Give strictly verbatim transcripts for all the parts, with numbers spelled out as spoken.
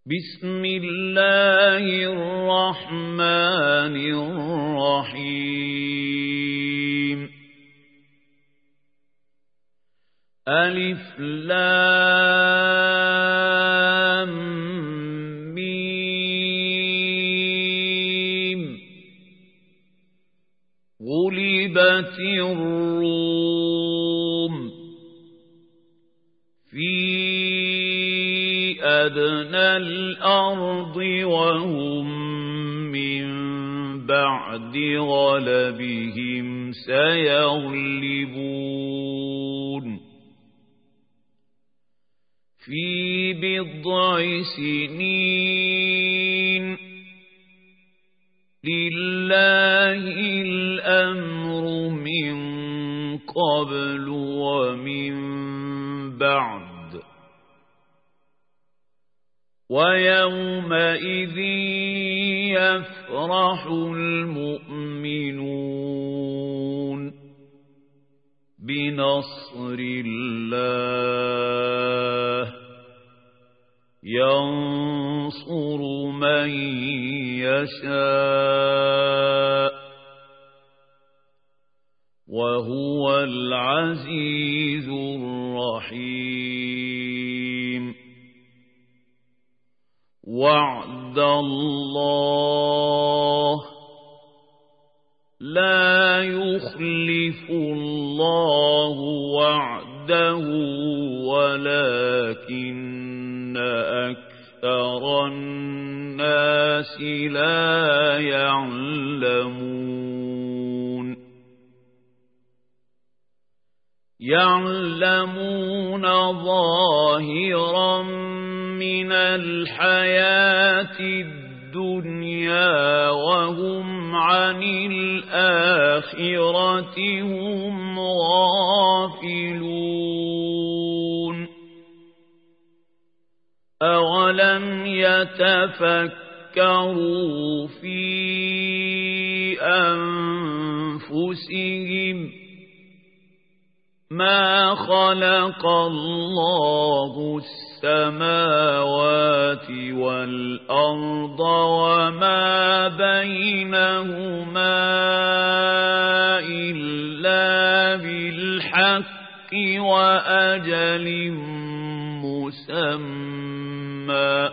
بسم الله الرحمن الرحيم ألف لام ميم غلبت الروم في أدنى الأرض وهم من بعد غلبهم سيغلبون في بضع سنين لله الأمر من قبل ومن بعد ويومئذ يفرح المؤمنون بنصر الله ينصر من يشاء وهو العزيز الرحيم وعد الله لا يخلف الله وعده ولكن أكثر الناس لا يعلمون يعلمون ظاهرا من الحياة الدنيا وهم عن الآخرة هم غافلون أولم يتفكروا في أنفسهم ما خلق الله السماوات والأرض وما بينهما إلا بالحق وأجل مسمى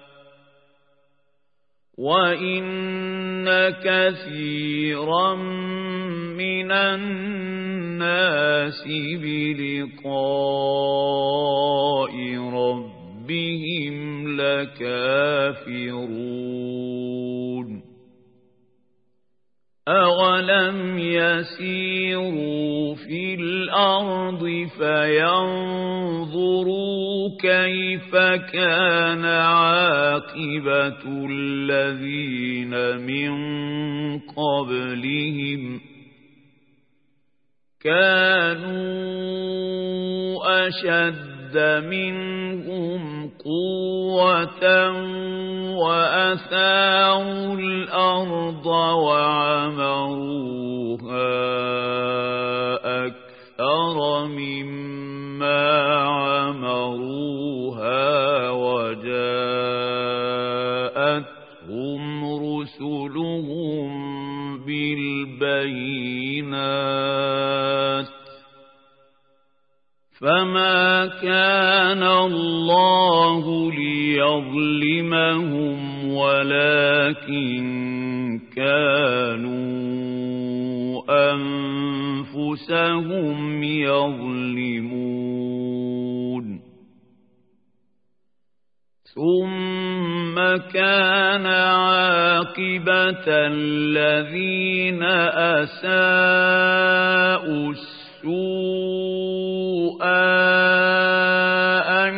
وإن كثيرا من الناس بلقاء ربهم لكافرون أولم يسيروا في الأرض فينظروا كيف كان عاقبة الذين من قبلهم كانوا أشد منهم قوة وأثاروا الأرض وعمروها أكثر مما عمروها وجاءتهم رسلهم بالبينات فما كان الله ليظلمهم ولكن كانوا أنفسهم يظلمون ثم كان عاقبة الذين أساءوا السوء أن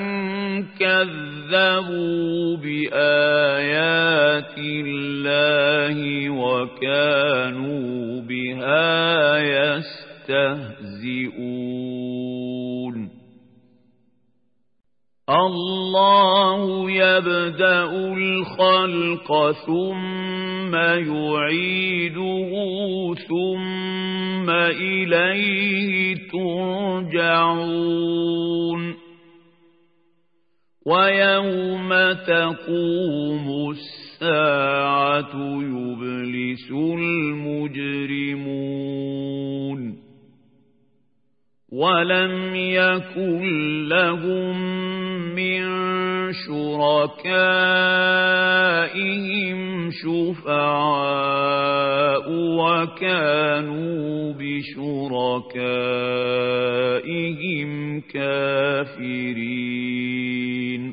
كذبوا بآيات الله وكانوا بها يستهزئون الله يبدأ الخلق ثم يعيده ثم إليه ترجعون ويوم تقوم الساعة يبلس المجرمون ولم يكن لهم من شركائهم شفعاء وكانوا بشركائهم كافرين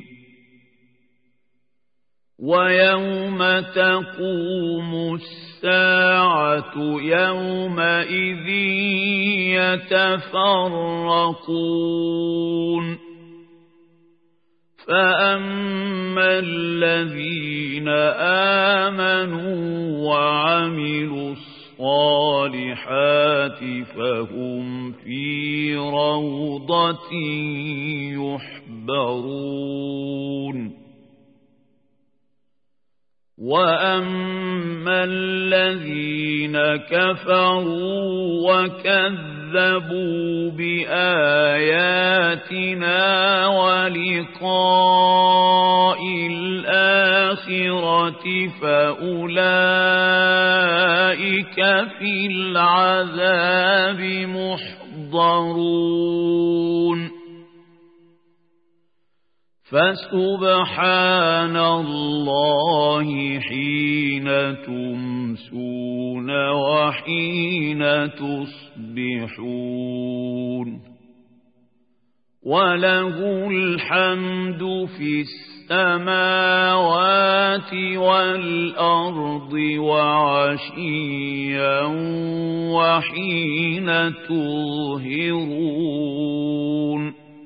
ويوم تقوم الساعة يومئذ يتفرقون فأما الذين آمنوا وعملوا الصالحات فهم في روضة يحبرون وأما الذين كفروا وكذبوا بآياتنا ولقاء الآخرة فأولئك في العذاب محضرون فسبحان الله حين تمسون وحين تصبحون وله الحمد في السماوات والأرض وعشيا وحين تظهرون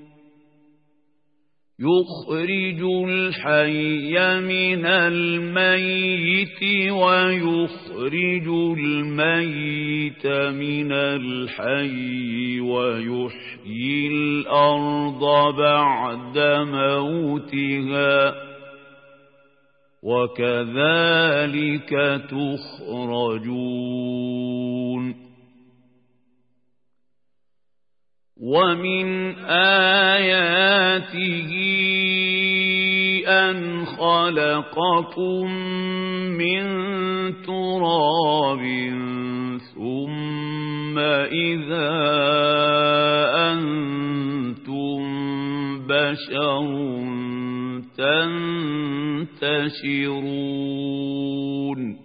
يخرج الحي من الميت ويخرج الميت من الحي ويحيي الأرض بعد موتها وكذلك تخرجون ومن آياته أن خلقكم من تراب ثم إذا أنتم بشر تنتشرون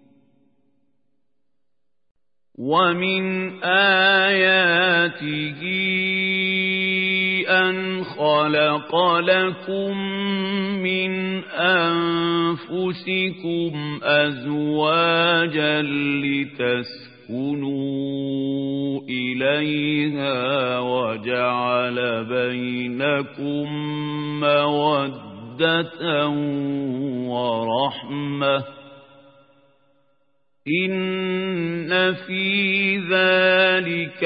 ومن آياته أن خلق لكم من أنفسكم أزواجا لتسكنوا إليها وجعل بينكم مودة ورحمة إن في ذلك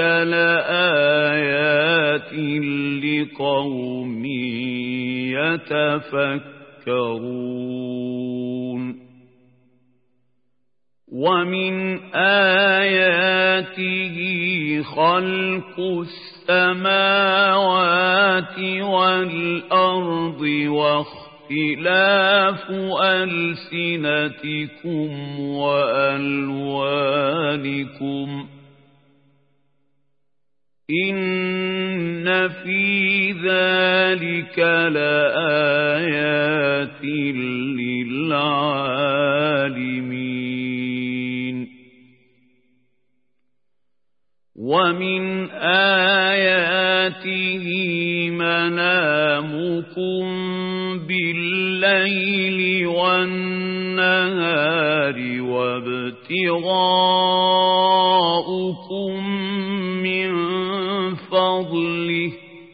لآيات لقوم يتفكرون ومن آياته خلق السماوات والأرض واختلاف اختلاف ألسنتكم وألوانكم إن في ذلك لآيات للعالمين ومن آياته منامكم بالليل والنهار وابتغاؤكم من فضله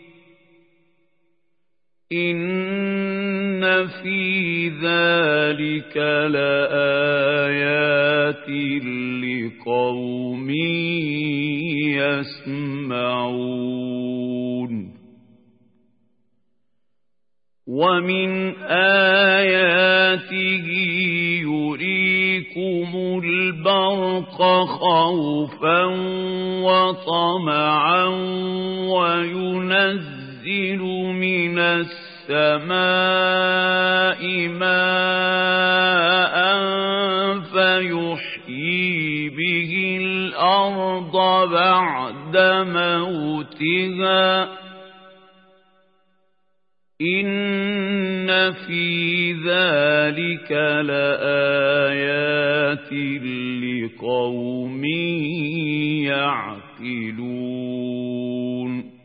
إن في ذلك لآيات لقوم يسمعون ومن آياته يريكم البرق خوفا وطمعا وينزل من السماء السماء ماء فيحيي به الأرض بعد موتها إن في ذلك لآيات لقوم يعقلون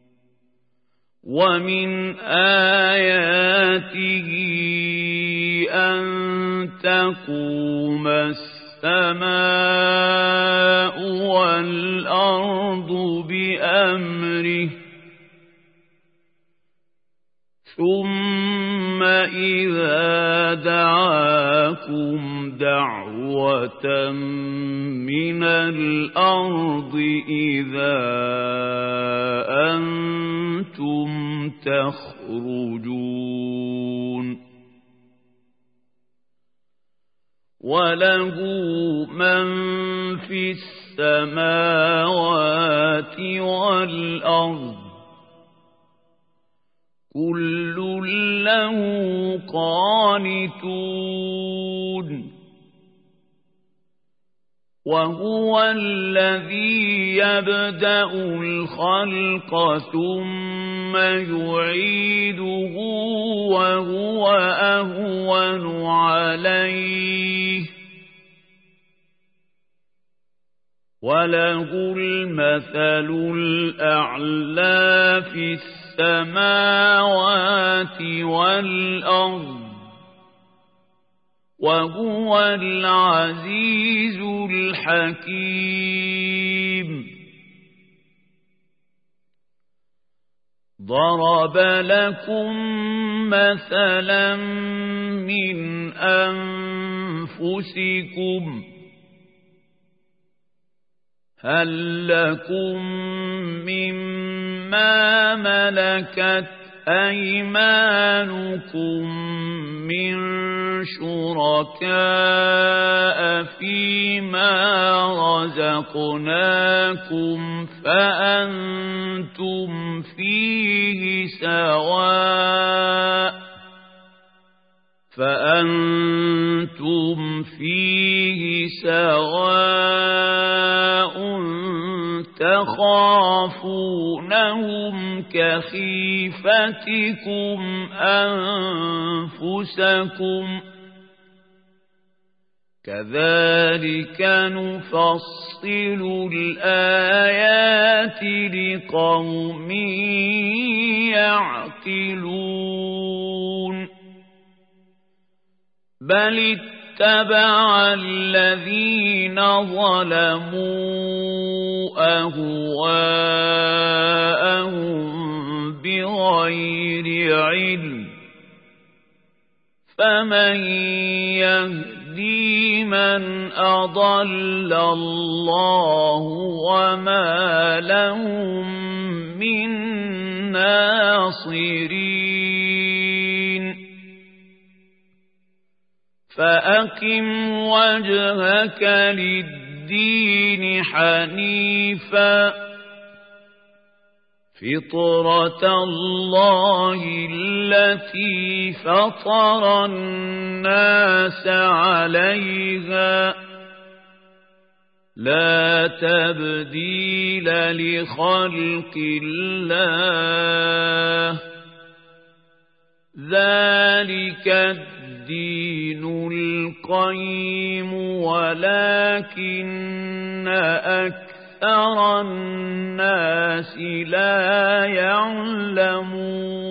ومن آياته أن تقوم السماء والأرض بأمره ثم إذا دعاكم دعوة من الأرض إذا أنتم تخرجون وله من في السماوات والأرض كل له قانتون وهو الذي يبدأ الخلق ثم يعيده وهو أهون عليه وله المثل الأعلى في السماوات والأرض وهو العزيز الحكيم ضرب لكم مثلا من أنفسكم هل لكم مما ملكت أيمانكم من شركاء فيما رزقناكم فأنتم فيه سواء فأنتم فيه سواء تخافونهم كخيفتكم أنفسكم كذلك نفصل الآيات لقوم يعقلون بل اتبع الذين ظلموا أهواءهم بغير علم فمن يهدي من أضل الله وما لهم من ناصرين فأقم وجهك للدين حنيفا فطرة الله التي فطر الناس عليها لا تبديل لخلق الله ذلك الدين القيم ولكن أكثر الناس لا يعلمون